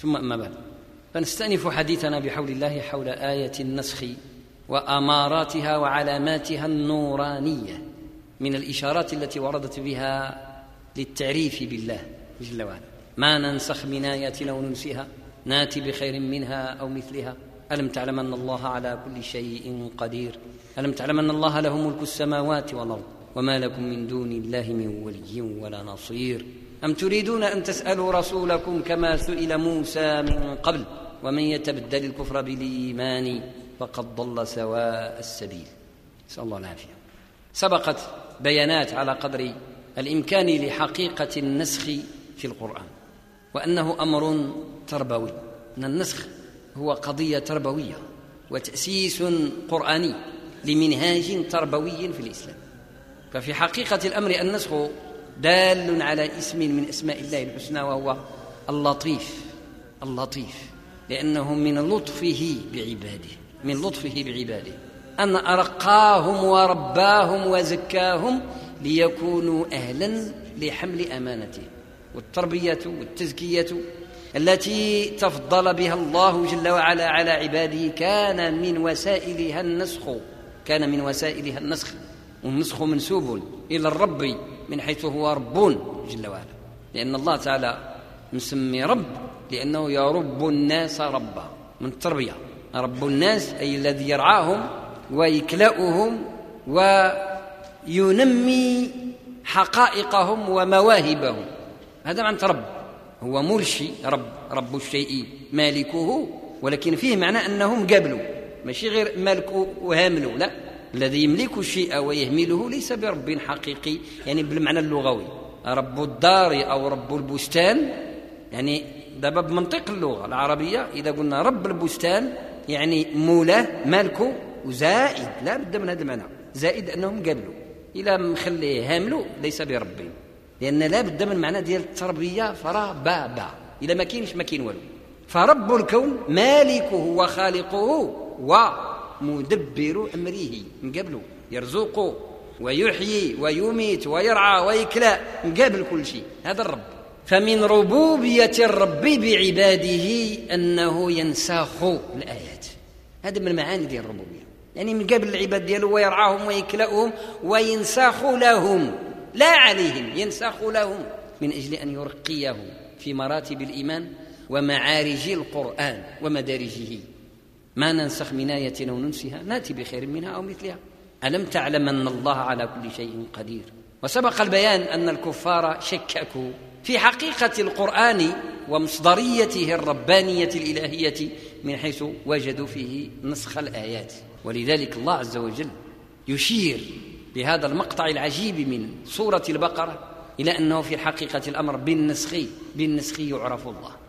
ثم أما بعد، فنستأنف حديثنا بحول الله حول آية النسخ وأماراتها وعلاماتها النورانية من الإشارات التي وردت بها للتعريف بالله جل وعلا. ما ننسخ من آية أو ننسها ناتي بخير منها أو مثلها. ألم تعلم أن الله على كل شيء قدير؟ ألم تعلم أن الله له ملك السماوات والأرض وما لكم من دون الله من ولي ولا نصير؟ أم تريدون أن تسألوا رسولكم كما سئل موسى من قبل ومن يتبدل الكفر بالإيمان فقد ضل سواء السبيل. نسأل الله العافية. سبقت بيانات على قدر الإمكان لحقيقة النسخ في القرآن، وأنه أمر تربوي، أن النسخ هو قضية تربوية وتأسيس قرآني لمنهاج تربوي في الإسلام. ففي حقيقة الأمر النسخ دال على اسم من أسماء الله الحسنى، وهو اللطيف، لأنه من لطفه بعباده أن أرقاهم ورباهم وزكاهم ليكونوا أهلا لحمل أمانته. والتربية والتزكية التي تفضل بها الله جل وعلا على عباده كان من وسائلها النسخ. والنسخ منسوب إلى الرب من حيث هو رب جل وعلا، لأن الله تعالى مسمي رب لأنه يرب الناس ربا من التربية. رب الناس أي الذي يرعاهم ويكلأهم وينمي حقائقهم ومواهبهم، هذا معنى رب. هو مرشي، رب الشيء مالكه، ولكن فيه معنى أنهم قبلوا، ماشي غير مالكه وهامله، لا، الذي يملك الشيء ويهمله ليس برب حقيقي يعني بالمعنى اللغوي. رب الدار أو رب البستان يعني دابا بمنطق اللغة العربية إذا قلنا رب البستان يعني مولاه مالكه وزائد، لا بد من هذا المعنى، زائد أنهم قبلوا. إلى مخليه هامله ليس برب، لأن لا بد من معنى ديال التربية فربابا، إذا ما كاينش ما كاين والو. فرب الكون مالكه وخالقه ومدبر أمره من قبله، يرزق ويحيي ويميت ويرعى ويكلأ من قبل كل شيء، هذا الرب. فمن ربوبية الرب بعباده أنه ينساخ الآيات، هذا من معاني ديال الربوبية، يعني من قبل العباد دياله ويرعاهم ويكلأهم وينساخ لهم لا عليهم، ينساخ لهم من أجل أن يرقيهم في مراتب الإيمان ومعارج القرآن ومدارجه. ما ننسخ من آية أو ننسها ناتي بخير منها أو مثلها. ألم تعلم أن الله على كل شيء قدير؟ وسبق البيان أن الكفار شككوا في حقيقة القرآن ومصدريته الربانية الإلهية من حيث وجدوا فيه نسخ الآيات، ولذلك الله عز وجل يشير بهذا المقطع العجيب من سورة البقرة إلى أنه في حقيقة الأمر بالنسخ يعرف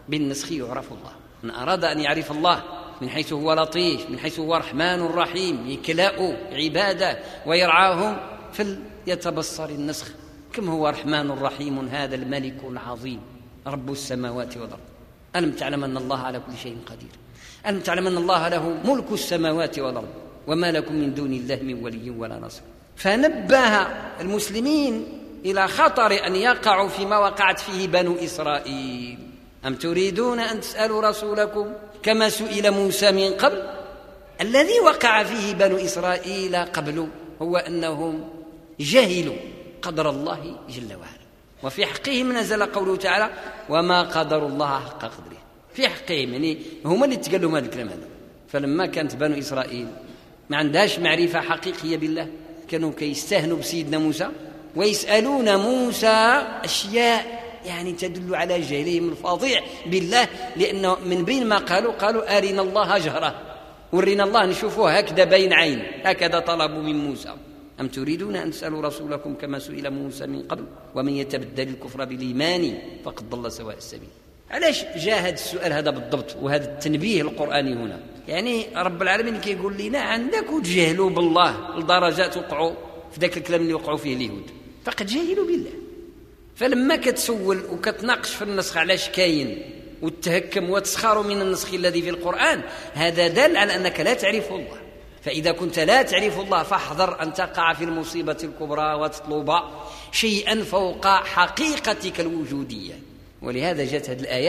الله. من أراد أن يعرف الله من حيث هو لطيف، من حيث هو رحمن رحيم، يكلأ عباده ويرعاهم، فليتبصر النسخ. كم هو رحمن رحيم هذا الملك العظيم رب السماوات والأرض. ألم تعلم أن الله على كل شيء قدير؟ ألم تعلم أن الله له ملك السماوات والأرض وما لكم من دون الله من ولي ولا نصير. فنبه المسلمين إلى خطر أن يقعوا فيما وقعت فيه بنو إسرائيل. أم تريدون أن تسألوا رسولكم كما سئل موسى من قبل؟ الذي وقع فيه بنو إسرائيل قبل هو أنهم جهلوا قدر الله جل وعلا، وفي حقهم نزل قوله تعالى وما قدر الله حق قدره. في حقهم يعني هم اللي تقالوا هذا الكلام هذا. فلما كانت بنو إسرائيل ما عندهاش معرفة حقيقية بالله، كانوا كيستهنوا بسيدنا موسى ويسألون موسى أشياء يعني تدل على جهلهم الفظيع بالله، لأنه من بين ما قالوا أرنا الله جهرة، ورنا الله نشوفه هكذا بين عين، هكذا طلبوا من موسى. أم تريدون أن تسألوا رسولكم كما سئل موسى من قبل ومن يتبدل الكفر بالإيمان فقد ضل سواء السبيل. علاش جاء هذا السؤال هذا بالضبط وهذا التنبيه القرآني هنا؟ يعني رب العالمين كيقول لنا عندك وتجهلوا بالله لدرجة توقعوا في ذاك الكلام اللي وقعوا فيه اليهود، فقد جاهلوا بالله. فلما كتسول وكتناقش في النسخ علاش كاين وتهكم وتسخر من النسخ الذي في القرآن، هذا دل على أنك لا تعرف الله. فإذا كنت لا تعرف الله فاحذر أن تقع في المصيبة الكبرى وتطلب شيئا فوق حقيقتك الوجودية. ولهذا جاءت هذه الآيات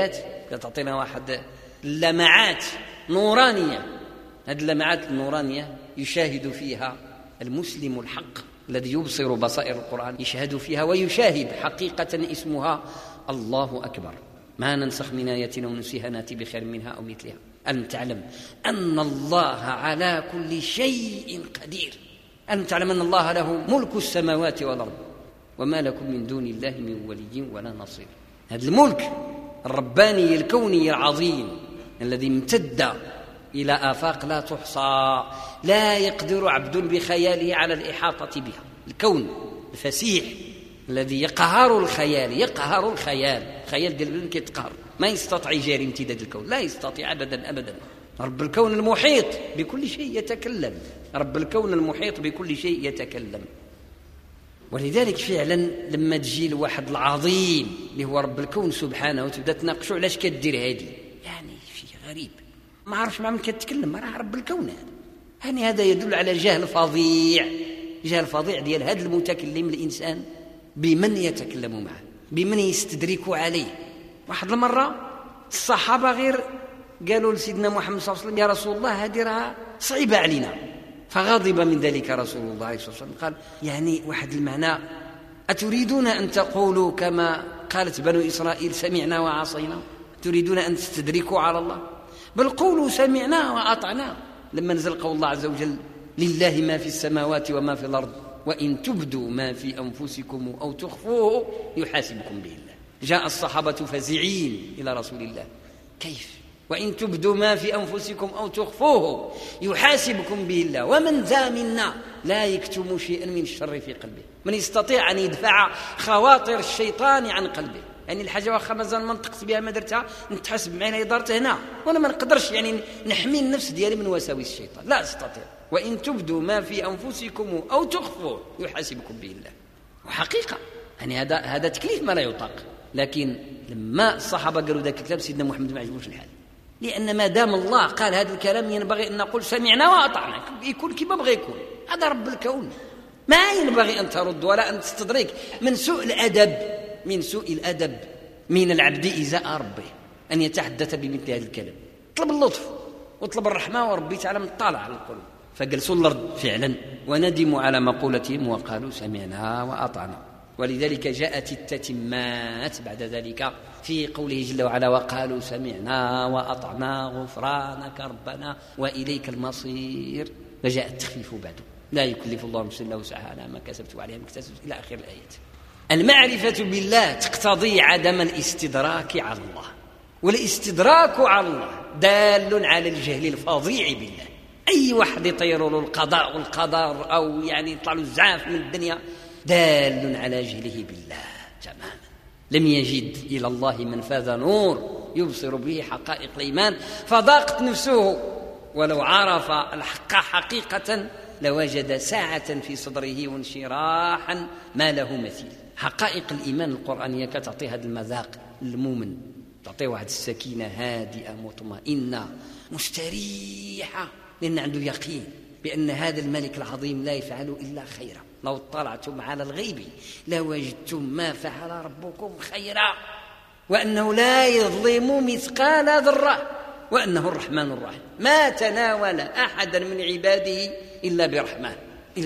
تعطينا واحد لمعات نورانية. هذه اللمعات النورانية يشاهد فيها المسلم الحق الذي يبصر بصائر القرآن، يشهد فيها ويشاهد حقيقة اسمها الله أكبر. ما ننسخ من آية أو ننسها نأتي بخير منها أو مثلها. ألم تعلم أن الله على كل شيء قدير. ألم تعلم أن الله له ملك السماوات والأرض وما لكم من دون الله من ولي ولا نصير. هذا الملك الرباني الكوني العظيم الذي امتد إلى آفاق لا تحصى، لا يقدر عبد بخياله على الإحاطة بها. الكون الفسيح الذي يقهر الخيال، يقهر الخيال ديال كيتقهر، ما يستطيع يجاري امتداد الكون، لا يستطيع أبدا. رب الكون المحيط بكل شيء يتكلم، رب الكون المحيط بكل شيء يتكلم. ولذلك فعلا لما تجي لواحد العظيم اللي هو رب الكون سبحانه وتبدا تناقشوا علاش كدير هذه، يعني شيء غريب، ما عرفش ما كتكلم، ما راه رب الكون هذا. يعني هذا يدل على جهل فظيع ديال هذا المتكلم الإنسان بمن يتكلم معه، بمن يستدرك عليه. واحد المرة الصحابة غير قالوا لسيدنا محمد صلى الله عليه وسلم يا رسول الله هذه راه صعيبة علينا، فغضب من ذلك رسول الله صلى الله عليه وسلم قال يعني واحد المعنى أتريدون أن تقولوا كما قالت بنو إسرائيل سمعنا وعصينا؟ تريدون أن تستدركوا على الله؟ بل قولوا سمعنا وأطعنا. لما نزل قول الله عز وجل لله ما في السماوات وما في الأرض وإن تبدوا ما في أنفسكم أو تخفوه يحاسبكم به الله. جاء الصحابة فزعين إلى رسول الله، كيف وإن تبدوا ما في أنفسكم أو تخفوه يحاسبكم به الله ومن ذا منا لا يكتم شيئا من الشر في قلبه. من يستطيع أن يدفع خواطر الشيطان عن قلبه، يعني الحاجة واخا مازال ما نطقت بها ما درتها نتحسب معنا دارت هنا، وانا ما نقدرش يعني نحمي النفس ديالي من وساوس الشيطان، لا استطيع. وإن تبدوا ما في أنفسكم أو تخفوه يحاسبكم به الله. وحقيقة يعني هذا تكليف ما لا يطاق. لكن لما الصحابة قالوا ذاك الكلام سيدنا محمد ما عجبوش الحال، لأن ما دام الله قال هذا الكلام ينبغي أن نقول سمعنا وأطعنا، يكون كما بغى يكون. هذا رب الكون، ما ينبغي أن ترد ولا أن تستدرك. من سوء الأدب من العبد إزاء ربه أن يتحدث بمثل هذا الكلام. طلب اللطف واطلب الرحمة وربي تعالى مطلع على القلوب. فجلسوا الأرض فعلا وندموا على مقولتهم وقالوا سمعنا وأطعنا. ولذلك جاءت التتمات بعد ذلك في قوله جل وعلا وقالوا سمعنا وأطعنا غفرانك ربنا وإليك المصير. فجاء التخفيف بعده، لا يكلف الله نفسا إلا وسعها على ما كسبت وعليها ما اكتسبت إلى آخر الآيات. المعرفة بالله تقتضي عدم الاستدراك على الله، والاستدراك على الله دال على الجهل الفظيع بالله. أي واحد يطير له القضاء والقدر أو يعني يطلع له الزعاف من الدنيا دال على جهله بالله تماما. لم يجد إلى الله منفذ نور يبصر به حقائق الإيمان فضاقت نفسه، ولو عرف الحق حقيقة لوجد ساعة في صدره وانشراحا ما له مثيل. حقائق الإيمان القرآنية كتعطي هذا المذاق المؤمن، تعطيه واحد السكينة هادئة مطمئنة مستريحة، لأن عنده يقين بأن هذا الملك العظيم لا يفعل إلا خيرا. لو اطلعتم على الغيب لوجدتم ما فعل ربكم خيرا، وأنه لا يظلم مثقال ذرة، وأنه الرحمن الرحيم ما تناول أحدا من عباده إلا برحمة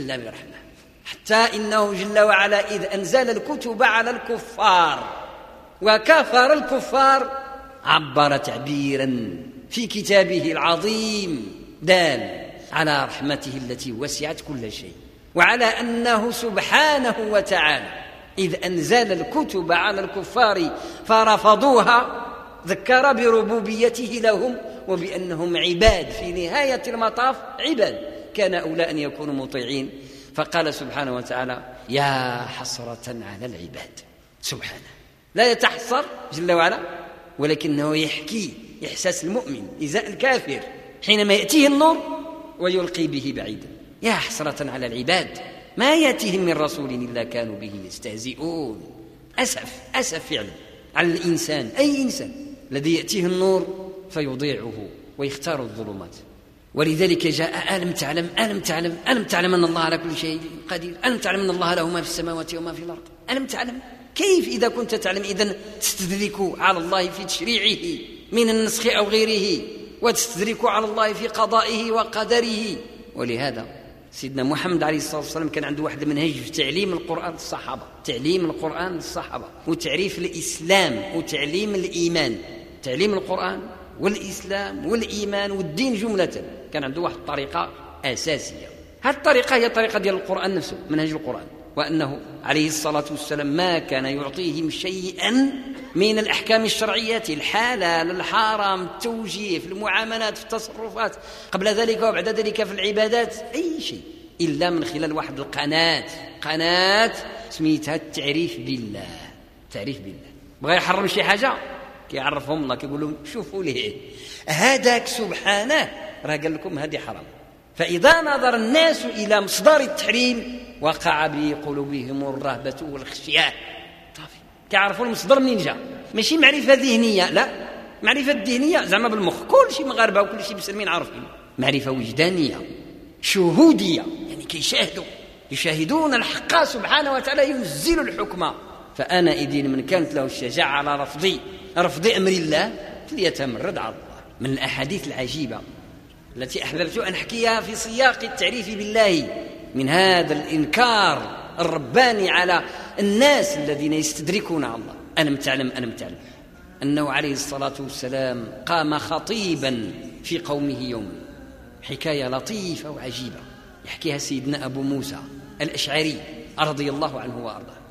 حتى إنه جل وعلا إذ أنزل الكتب على الكفار وكفر الكفار عبر تعبيرا في كتابه العظيم دال على رحمته التي وسعت كل شيء، وعلى أنه سبحانه وتعالى إذ أنزل الكتب على الكفار فرفضوها ذكر بربوبيته لهم وبأنهم عباد في نهاية المطاف، عباد كان أولى أن يكونوا مطيعين. فقال سبحانه وتعالى يا حسرة على العباد. سبحانه لا يتحسر جل وعلا، ولكنه يحكي إحساس المؤمن إزاء الكافر حينما يأتيه النور ويلقي به بعيدا. يا حسرة على العباد ما يأتيهم من رسول إلا كانوا به يستهزئون. أسف فعلا على الإنسان، أي إنسان الذي يأتيه النور فيضيعه ويختار الظلمات. ولذلك جاء ألم تعلم أن الله على كل شيء قدير، ألم تعلم أن الله له ما في السماوات وما في الأرض. ألم تعلم كيف إذا كنت تعلم إذن تستدرك على الله في تشريعه من النسخ أو غيره، وتستدرك على الله في قضائه وقدره. ولهذا سيدنا محمد عليه الصلاة والسلام كان عنده واحد المنهج في تعليم القرآن للصحابة، تعليم القرآن للصحابة وتعريف الإسلام وتعليم الإيمان. تعليم القرآن والإسلام والإيمان والدين جملة كان عنده واحد الطريقة أساسية. هذه الطريقة هي الطريقة ديال القرآن نفسه، منهج القرآن، وأنه عليه الصلاة والسلام ما كان يعطيهم شيئا من الأحكام الشرعية، الحلال الحرام، التوجيه في المعاملات في التصرفات، قبل ذلك وبعد ذلك في العبادات، أي شيء إلا من خلال واحد قناة سميتها التعريف بالله. تعريف بالله. بغى يحرم شي حاجة كيعرفهم الله، كيقول لهم شوفوا ليه هذاك سبحانه راه قال لكم هذه حرام. فإذا نظر الناس إلى مصدر التحريم وقع بقلوبهم الرهبة والخشية. كيعرفوا المصدر منين جاء، ماشي معرفة ذهنية، لا، معرفة ذهنية زعما بالمخ، كل شيء مغاربة وكل شيء مسلمين عارفين. معرفة وجدانية شهودية، يعني يشاهدون الحق سبحانه وتعالى ينزل الحكم. فأنا إذن من كانت له الشجاعة على رفض أمر الله فليتمرد على الله. من الأحاديث العجيبة التي أحببت أن أحكيها في سياق التعريف بالله، من هذا الإنكار الرباني على الناس الذين يستدركون على الله. أنا متعلم أنه عليه الصلاة والسلام قام خطيبا في قومه يوما، حكاية لطيفة وعجيبة يحكيها سيدنا أبو موسى الأشعري رضي الله عنه وأرضاه.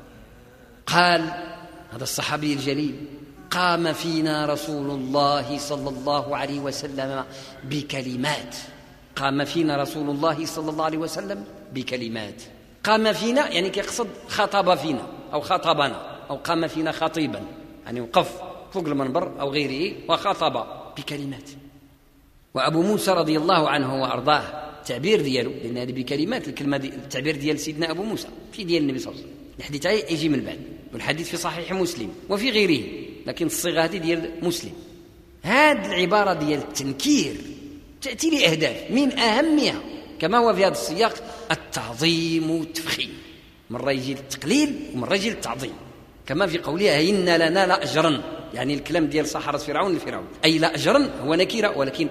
قال هذا الصحابي الجليل: قام فينا رسول الله صلى الله عليه وسلم بكلمات. قام فينا رسول الله صلى الله عليه وسلم بكلمات. قام فينا يعني كيقصد خطب فينا أو خطبنا، أو قام فينا خطيبا يعني وقف فوق المنبر أو غيره وخطب بكلمات. وأبو موسى رضي الله عنه وأرضاه التعبير دياله، لأن هذه بكلمات الكلمة التعبير ديال سيدنا أبو موسى في ديال النبي صلى الله عليه وسلم. الحديث يجي من بعد، والحديث في صحيح مسلم وفي غيره، لكن الصيغة هذه ديال مسلم. هذه العبارة ديال التنكير تأتي لأهداف، من أهمها كما هو في هذا السياق التعظيم والتفخيم. مرة يجي التقليل ومرة يجي التعظيم، كما في قولها إن لنا لأجرا، يعني الكلام ديال سحرة فرعون لفرعون، أي لأجرا هو نكيرة ولكن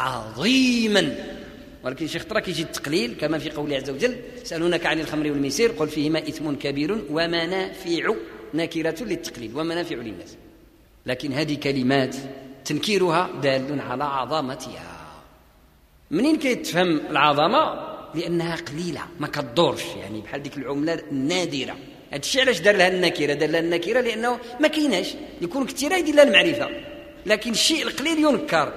عظيما. ولكن شيخ ترك يجي التقليل كما في قوله عز وجل: يسألونك عن الخمر والميسر قل فيهما إثم كبير ومنافع، نكرة للتقليل ومنافع للناس. لكن هذه كلمات تنكيرها دال على عظمتها. منين كيتفهم العظمة؟ لأنها قليلة ما كتدورش، يعني بحال ديك العملة النادرة. هذا الشيء علاش دار لها النكرة لأنه ما كايناش، يكون كثيرة يدير لها المعرفة. لكن الشيء القليل ينكر،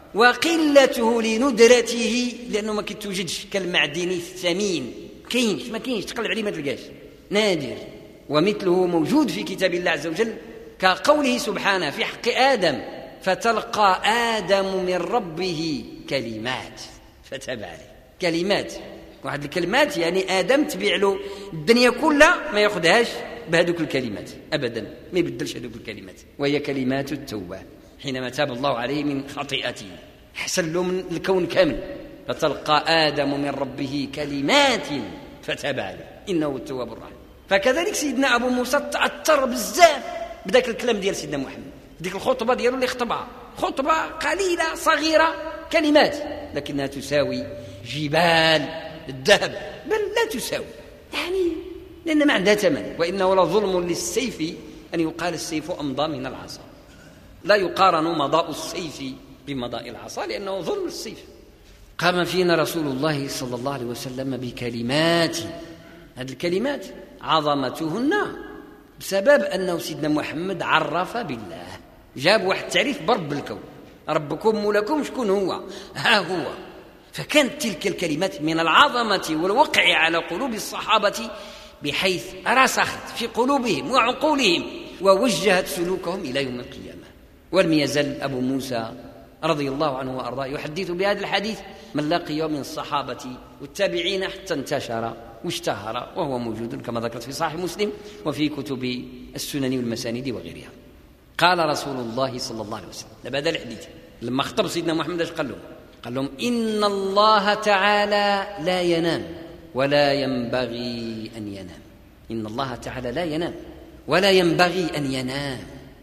وقلته لندرته لأنه ما كيتوجدش كالمعدن الثمين، ما كاينش تقلب عليه ما تلقاش، نادر. ومثله موجود في كتاب الله عز وجل كقوله سبحانه في حق آدم: فتلقى آدم من ربه كلمات فتاب عليه. كلمات، واحد الكلمات يعني آدم تبيع له الدنيا كلها ما ياخذهاش بهذوك الكلمات أبدا، ما يبدلش هذوك الكلمات، وهي كلمات التوبة. حينما تاب الله عليه من خطيئته حسن له من الكون كامل. فتلقى آدم من ربه كلمات فتاب عليه إنه هو التواب الرحيم. فكذلك سيدنا أبو موسى تأثر بزاف بداك الكلام ديال سيدنا محمد، ديك الخطبة ديالو اللي خطبها، خطبة قليلة صغيرة كلمات، لكنها تساوي جبال الذهب، بل لا تساوي، يعني لأن ما عندها ثمن. وإنه لظلم للسيف أن يقال السيف أمضى من العصا، لا يقارن مضاء السيف بمضاء العصا لأنه ظلم السيف. قام فينا رسول الله صلى الله عليه وسلم بكلمات. هذه الكلمات عظمتهن بسبب أنه سيدنا محمد عرف بالله، جاب واحد التعريف برب الكون، ربكم ولكم شكون هو؟ ها هو. فكانت تلك الكلمات من العظمة والوقع على قلوب الصحابة بحيث رسخت في قلوبهم وعقولهم ووجهت سلوكهم إلى يوم القيامة. ولم يزل أبو موسى رضي الله عنه وأرضاه يحدث بهذا الحديث من لقي من الصحابة والتابعين حتى انتشر واشتهر، وهو موجود كما ذكرت في صحيح مسلم وفي كتب السنن والمسانيد وغيرها. قال رسول الله صلى الله عليه وسلم لبعد الحديث لما خطب سيدنا محمد ايش قال لهم؟ إن الله تعالى لا ينام ولا ينبغي أن ينام. إن الله تعالى لا ينام ولا ينبغي أن ينام.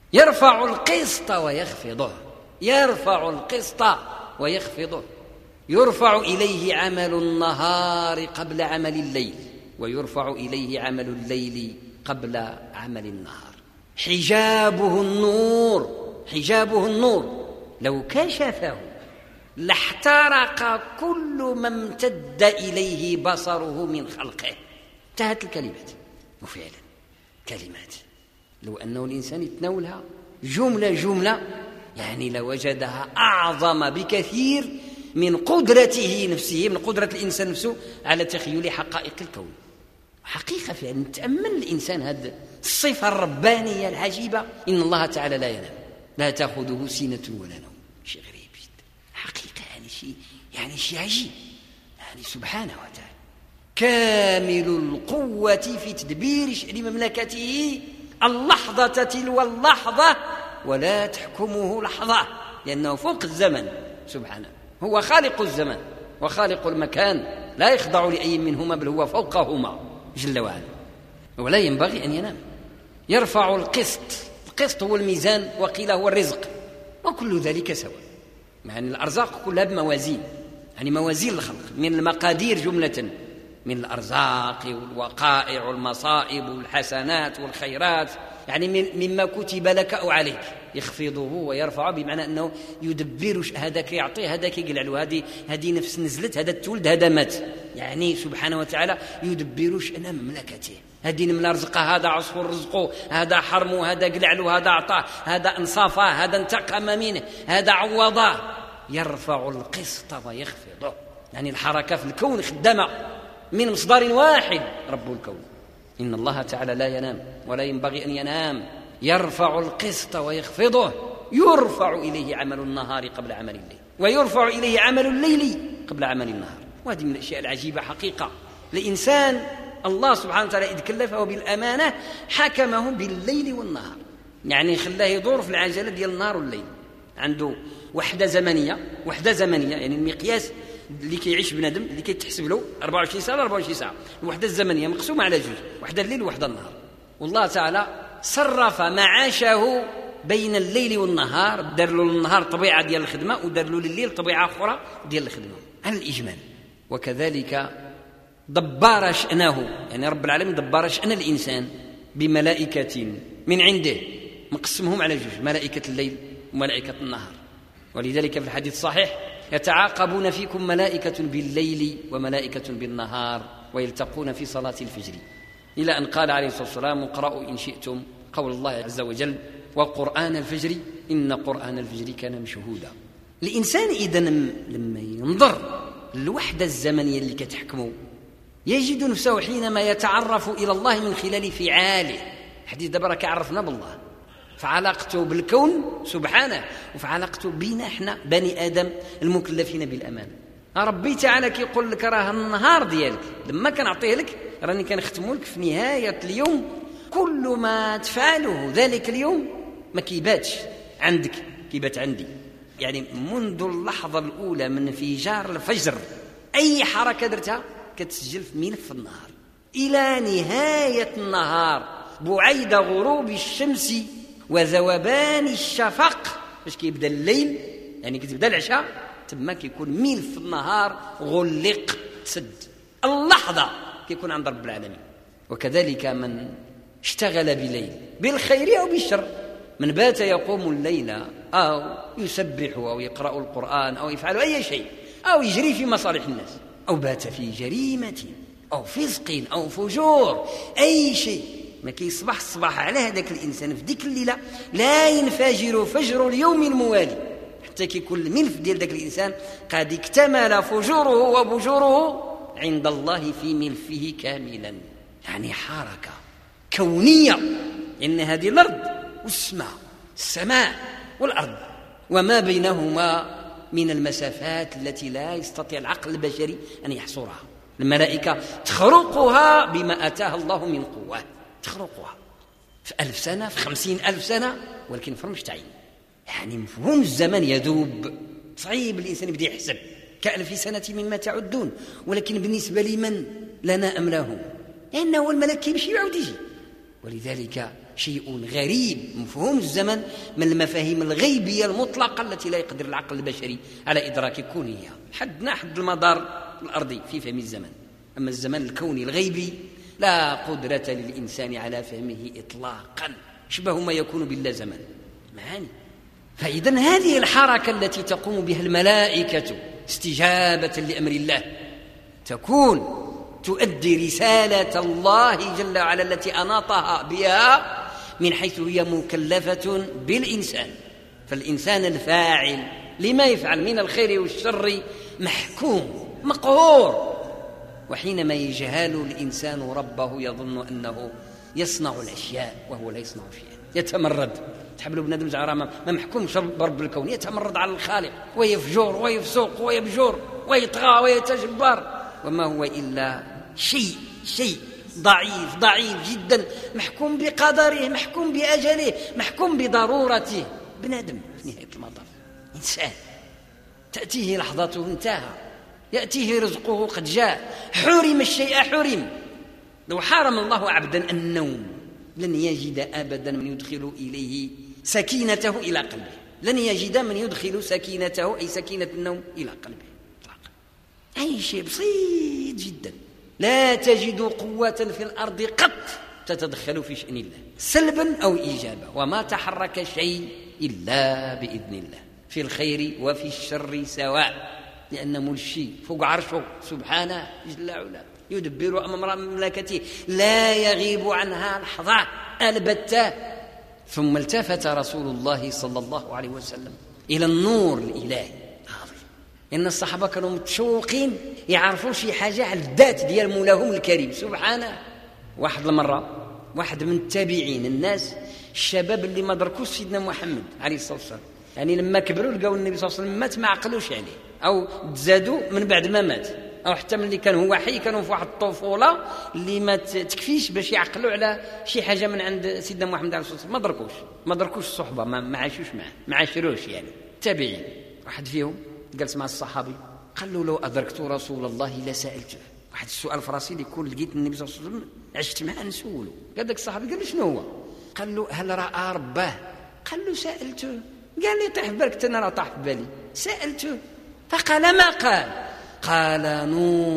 يرفع القسط ويخفضه، يرفع القسط ويخفضه. يرفع إليه عمل النهار قبل عمل الليل، ويرفع إليه عمل الليل قبل عمل النهار. حجابه النور، حجابه النور، لو كشفه لاحترق كل ما امتد إليه بصره من خلقه. انتهت الكلمات. وفعلا كلمات لو أنه الإنسان يتناولها جملة جملة يعني لوجدها أعظم بكثير من قدرته نفسه، من قدرة الإنسان نفسه على تخيل حقائق الكون. حقيقة فعلا تأمل الإنسان هذه الصفة الربانية العجيبة، إن الله تعالى لا ينام، لا تأخذه سنة ولا نوم. شيء غريب جدا حقيقة، يعني شيء عجيب، يعني سبحانه وتعالى كامل القوة في تدبير شأن مملكته اللحظة تلو اللحظة ولا تحكمه لحظة، لأنه فوق الزمن سبحانه، هو خالق الزمان وخالق المكان، لا يخضع لأي منهما بل هو فوقهما جل وعلا، ولا ينبغي أن ينام. يرفع القسط، القسط هو الميزان وقيل هو الرزق، وكل ذلك سواء، يعني الأرزاق كلها بموازين، يعني موازين الخلق من المقادير جملة، من الأرزاق والوقائع والمصائب والحسنات والخيرات، يعني مما كتب لك أو عليك. يخفضه ويرفع بمعنى أنه يدبر، هذاك يعطي هذاك يقلع له، هذه نفس نزلت، هذا تولد هذا مات، يعني سبحانه وتعالى يدبر شأن مملكته. هذه نملة رزقه، هذا عصفور رزقه، هذا حرمه، هذا قلع له، هذا أعطاه، هذا انصافه، هذا انتقم منه، هذا عوضه. يرفع القسط ويخفضه، يعني الحركة في الكون خدامة من مصدر واحد رب الكون. إن الله تعالى لا ينام ولا ينبغي أن ينام. يرفع القسط ويخفضه، يرفع إليه عمل النهار قبل عمل الليل، ويرفع إليه عمل الليل قبل عمل النهار. وهذه من الأشياء العجيبة حقيقة. الإنسان الله سبحانه وتعالى إذ كلفه بالأمانة حكمه بالليل والنهار، يعني خلاه يدور في العجلة ديال النهار والليل، عنده وحدة زمنية يعني المقياس اللي كيعيش بنادم اللي كيتحسب له 24 ساعة 24 ساعة، الوحدة الزمنية مقسومة على جوج، وحدة الليل وحدة النهار. والله تعالى صرف معاشه بين الليل والنهار، دار له النهار طبيعة ديال الخدمة ودار له الليل طبيعة أخرى ديال الخدمة على الإجمال. وكذلك دبر شأنه، يعني رب العالمين دبر شأن الإنسان بملائكة من عنده مقسمهم على جوج، ملائكة الليل وملائكة النهار. ولذلك في الحديث الصحيح يتعاقبون فيكم ملائكة بالليل وملائكة بالنهار ويلتقون في صلاة الفجر، إلى أن قال عليه الصلاة والسلام: اقرأوا إن شئتم قول الله عز وجل: وقرآن الفجر إن قرآن الفجر كان مشهودا. الإنسان إذا لما ينظر للوحدة الزمنية اللي كتحكمه يجد نفسه حينما يتعرف إلى الله من خلال فعاله. الحديث دابا راه كيعرفنا بالله، فعلاقته بالكون سبحانه وفعلاقته بينا احنا بني آدم المكلفين بالأمان. ربي تعالى كيقول لك راه النهار ديالك لما كنعطيه لك راني كنختمو لك في نهاية اليوم، كل ما تفعله ذلك اليوم ما كيباتش عندك، كيبات عندي. يعني منذ اللحظة الأولى من انفجار الفجر أي حركة درتها كتسجل في ملف النهار إلى نهاية النهار، بعيد غروب الشمس وذوبان الشفق باش كيبدا الليل، يعني كتبدا العشاء تما كيكون ملف النهار غلق تسد، اللحظة كيكون عند رب العالمين. وكذلك من اشتغل بالليل بالخير أو بالشر، من بات يقوم الليل أو يسبح أو يقرأ القرآن أو يفعل أي شيء أو يجري في مصالح الناس أو بات في جريمة أو فسق أو فجور، أي شيء ما كيصبح الصباح على هذاك الإنسان في ديك الليلة لا ينفجر فجر اليوم الموالي حتى كيكون الملف ديال ذاك الإنسان قد اكتمل فجوره وبجوره عند الله في ملفه كاملا. يعني حركة كونية، إن هذه الأرض والسماء، السماء والأرض وما بينهما من المسافات التي لا يستطيع العقل البشري أن يحصرها، الملائكة تخرقها بما أتاها الله من قوة، تخرقها في 1000 سنة في 50,000 سنة، ولكن فرمش تعين. يعني مفهوم الزمن يذوب، صعيب الإنسان يبدأ يحسب ك1000 سنة مما تعدون، ولكن بالنسبة لمن لنا أملهم، لأنه الملك يمشي ويعود يجي. ولذلك شيء غريب. مفهوم الزمن من المفاهيم الغيبية المطلقة التي لا يقدر العقل البشري على إدراك كونها. حدنا حد المدار الأرضي في فهم الزمن، أما الزمن الكوني الغيبي لا قدرة للإنسان على فهمه إطلاقا، شبه ما يكون باللا زمن معاني. فإذن هذه الحركة التي تقوم بها الملائكة استجابة لأمر الله تكون تؤدي رسالة الله جل وعلا التي أناطها بها من حيث هي مكلفة بالإنسان. فالإنسان الفاعل لما يفعل من الخير والشر محكوم مقهور، وحينما يجهل الإنسان ربه يظن أنه يصنع الأشياء وهو لا يصنع شيئا، يتمرد. تحبلوا بنادم زعرا ما محكومش برب الكون، يتمرد على الخالق ويفجر ويفسوق ويبجر ويطغى ويتجبر، وما هو إلا شيء ضعيف جدا، محكوم بقدره، محكوم بأجله، محكوم بضرورته. بنادم في نهاية المطاف إنسان تأتيه لحظته انتهى، يأتيه رزقه قد جاء، حرم الشيء حرم. لو حرم الله عبدا النوم لن يجد أبدا من يدخل إليه سكينته إلى قلبه، لن يجد من يدخل سكينته أي سكينة النوم إلى قلبه. أي شيء بسيط جدا، لا تجد قوة في الأرض قط تتدخل في شأن الله سلبا أو إيجابا، وما تحرك شيء إلا بإذن الله في الخير وفي الشر سواء، لأن ملشي فوق عرشه سبحانه جل وعلا يدبر أمر مملكته لا يغيب عنها لحظة البتة. ثم التفت رسول الله صلى الله عليه وسلم إلى النور الإلهي. إن الصحابة كانوا متشوقين يعرفوا شي حاجة على الذات ديال مولاهم الكريم سبحانه. واحد المرة واحد من التابعين الناس الشباب اللي ما دركوش سيدنا محمد عليه الصلاة والسلام، يعني لما كبروا لقوا النبي صلى الله عليه وسلم مات ما عقلوش عليه، أو تزادوا من بعد ما مات، أو حتى من اللي كان هو حي كانوا في واحد الطفولة اللي ما تكفيش باش يعقلوا على شي حاجة من عند سيدنا محمد عليه الصلاة والسلام، ما دركوش الصحبة، ما عاشوش معه، ما عاشروش يعني تابعين. واحد فيهم جلس مع الصحابي قال له لو أدركت رسول الله لسألته. واحد السؤال فراسي اللي يكون لقيت النبي صلى الله عليه وسلم عشت معه نسوله. قال لك الصحابي قال له شنو هو؟ قال له هل رأى ربه؟ قال له سألته. قال لي طيح في بالك أنا راه طاح في بالي، سألته. فقال ما قال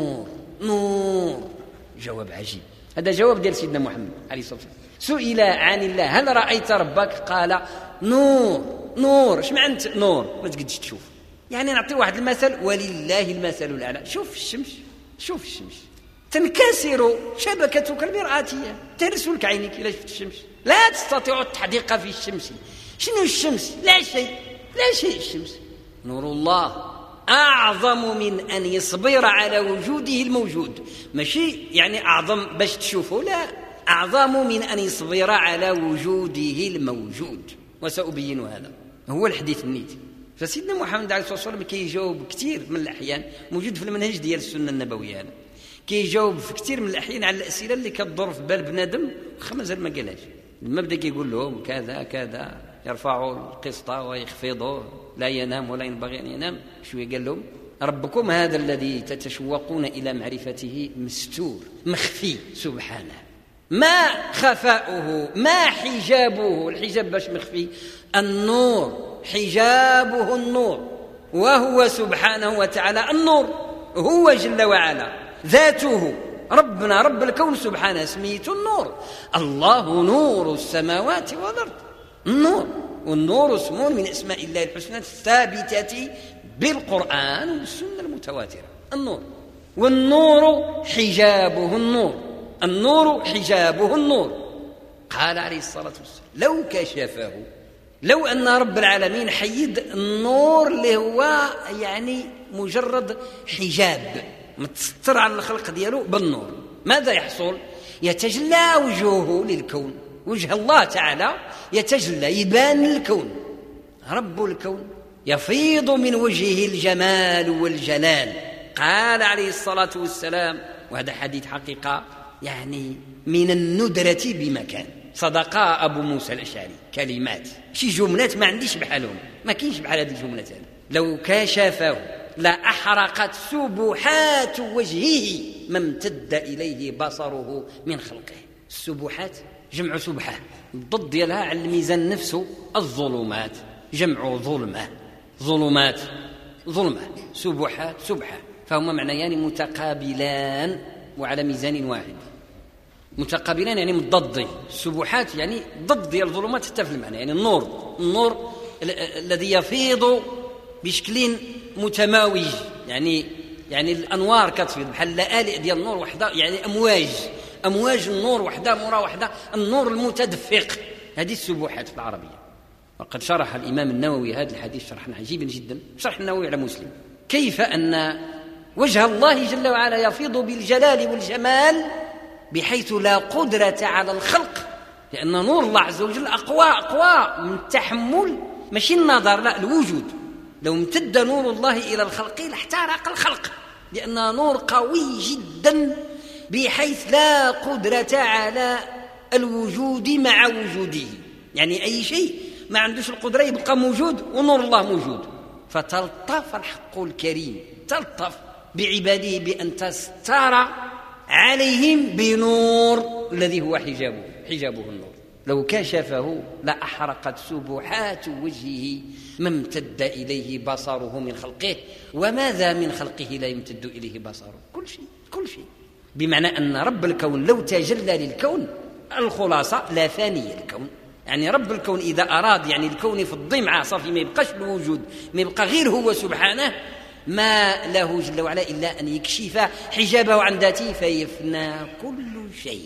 نور. جواب عجيب، هذا جواب ديال سيدنا محمد عليه الصلاة والسلام. سئل عن الله هل رأيت ربك؟ قال نور. اش معنى نور؟ ما تقدش تشوف. يعني نعطي واحد المثل ولله المثل الأعلى. شوف الشمس تنكسر شبكتك المرآتية، ترسلك عينك إلى شفت الشمس، لا تستطيع التحديق في الشمس. شنو الشمس؟ لا شيء الشمس. نور الله أعظم من أن يصبر على وجوده الموجود، ماشي يعني أعظم باش تشوفه، لا، أعظم من أن يصبر على وجوده الموجود، وسأبين هذا. هو الحديث النيتي. فسيدنا محمد عليه الصلاة والسلام كيجاوب كثير من الأحيان، موجود في المنهج ديال السنة النبوية هذا، كيجاوب في كثير من الأحيان على الأسئلة اللي كتضر في بال بنادم خمس ما قالهاش. لما بدا كيقول لهم كذا يرفعوا القسط ويخفضوا، لا ينام ولا ينبغي أن ينام، شوية قال لهم ربكم هذا الذي تتشوقون إلى معرفته مستور مخفي سبحانه، ما خفاؤه ما حجابه. الحجاب باش مخفي النور، حجابه النور، وهو سبحانه وتعالى النور، هو جل وعلا ذاته، ربنا رب الكون سبحانه سميته النور. الله نور السماوات والأرض. النور، والنور اسم من اسماء الله الحسنى الثابتة بالقرآن والسنة المتواترة. النور، والنور حجابه النور حجابه النور. قال عليه الصلاة والسلام لو كشفه، لو أن رب العالمين حيد النور اللي هو يعني مجرد حجاب متستر على الخلق دياله بالنور، ماذا يحصل؟ يتجلى وجهه للكون، وجه الله تعالى يتجلى، يبان الكون، رب الكون يفيض من وجهه الجمال والجلال. قال عليه الصلاة والسلام، وهذا حديث حقيقة يعني من الندرة بمكان، صدق أبو موسى الأشعري، كلمات شي جملات ما عنديش بحالهم، ما كاينش بحال هذه الجملات. لو كشفه لأحرقت سبحات وجهه ما امتد إليه بصره من خلقه. السبحات جمع سبحة، الضد ديالها على الميزان نفسه الظلمات، جمع ظلمة، ظلمات ظلمة، سبحات سبحة، فهما معنيان متقابلان وعلى ميزان واحد. متقابلان يعني مضدين، السبحات يعني ضد ديال الظلمات حتى في المعنى، يعني النور الذي يفيض بشكل متماوج، يعني الانوار كتفيض بحال لآلئ ديال النور وحده، يعني امواج النور وحده مرا وحده، النور المتدفق، هذه السبحات في العربيه. وقد شرح الامام النووي هذا الحديث شرحا عجيبا جدا، شرح النووي على مسلم، كيف ان وجه الله جل وعلا يفيض بالجلال والجمال بحيث لا قدرة على الخلق، لأن نور الله عز وجل أقوى من التحمل، ماشي النظر، لا الوجود. لو امتد نور الله إلى الخلق لاحترق الخلق، لأن نور قوي جدا بحيث لا قدرة على الوجود مع وجوده، يعني أي شيء ما عندوش القدرة يبقى موجود ونور الله موجود. فتلطف الحق الكريم، تلطف بعباده بأن تستار عليهم بنور الذي هو حجابه النور. لو كشفه لأحرقت سبحات وجهه ما امتد إليه بصره من خلقه، وماذا من خلقه لا يمتد إليه بصره؟ كل شيء. بمعنى أن رب الكون لو تجلى للكون، الخلاصة لا فاني الكون، يعني رب الكون إذا أراد يعني الكون يفضي معاه صافي، ما يبقاش الوجود، ما يبقى غير هو سبحانه، ما له جل وعلا إلا أن يكشف حجابه عن ذاته فيفنى كل شيء.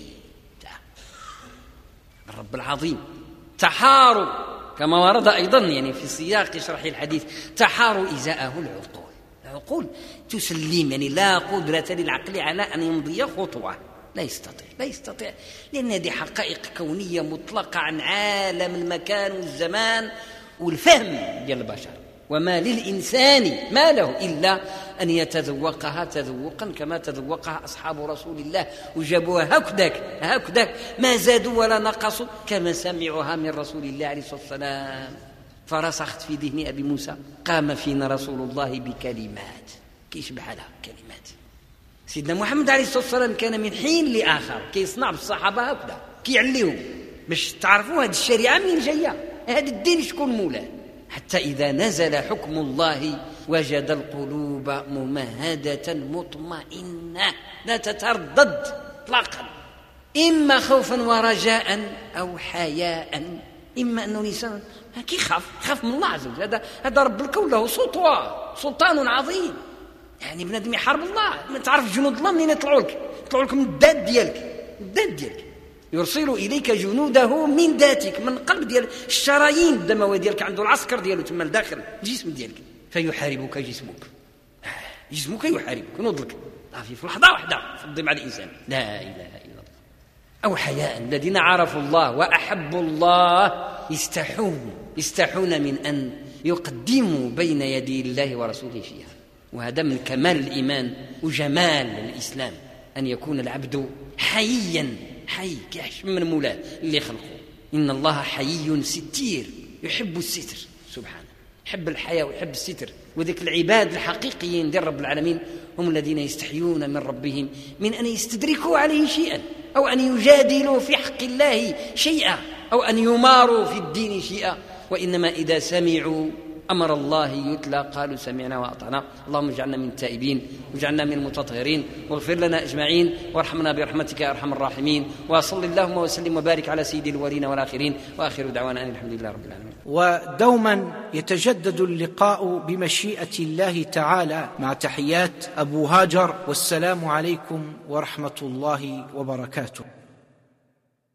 الرب العظيم تحار كما ورد أيضا يعني في سياق شرح الحديث، تحار إزاءه العقول تسلم، يعني لا قدرة للعقل على أن يمضي خطوة، لا يستطيع، لأن هذه حقائق كونية مطلقة عن عالم المكان والزمان والفهم ديال البشر، وما للإنسان ما له إلا أن يتذوقها تذوقا كما تذوقها أصحاب رسول الله، وجابوها هكذاك ما زادوا ولا نقصوا كما سمعوها من رسول الله عليه الصلاة والسلام. فرسخت في ذهن أبي موسى، قام فينا رسول الله بكلمات كيشبه لها كلمات. سيدنا محمد عليه الصلاة والسلام كان من حين لآخر كيصنع بالصحابة هكذا، كيعليهم باش تعرفوا هذه الشريعة منين جاية، هذا الدين شكون مولاه، حتى إذا نزل حكم الله وجد القلوب ممهدة مطمئنة لا تتردد اطلاقا، إما خوفا ورجاء أو حياء، إما أنه الإنسان خاف من الله عز وجل، هذا رب الكون له سلطان عظيم، يعني بنادم يحارب الله، ما تعرف جنود الله منين يطلعوا لك من الذات ديالك، يرسل إليك جنوده من ذاتك، من قلب ديال الشرايين الدموية ديالك، عنده العسكر ديالو تما لداخل الجسم ديالك، فيحاربك جسمك يحاربك ينوضلك في لحظة واحدة فضي مع الإنسان، لا إله إلا الله. أو حياء، الذين عرفوا الله وأحبوا الله يستحون من أن يقدموا بين يدي الله ورسوله شيئا، وهذا من كمال الإيمان وجمال الإسلام، أن يكون العبد حي كيحشم من مولاه اللي خلقه. إن الله حيي ستير يحب الستر سبحانه، يحب الحياة ويحب الستر، وذلك العباد الحقيقيين ديال رب العالمين هم الذين يستحيون من ربهم من أن يستدركوا عليه شيئا، أو أن يجادلوا في حق الله شيئا، أو أن يماروا في الدين شيئا، وإنما إذا سمعوا أمر الله يتلى قالوا سمعنا وأطعنا. اللهم اجعلنا من التائبين واجعلنا من المتطهرين، واغفر لنا أجمعين وارحمنا برحمتك يا أرحم الراحمين، وصل اللهم وسلم وبارك على سيد الأولين والآخرين، وآخر دعوانا أن الحمد لله رب العالمين. ودوما يتجدد اللقاء بمشيئة الله تعالى، مع تحيات أبو هاجر، والسلام عليكم ورحمة الله وبركاته.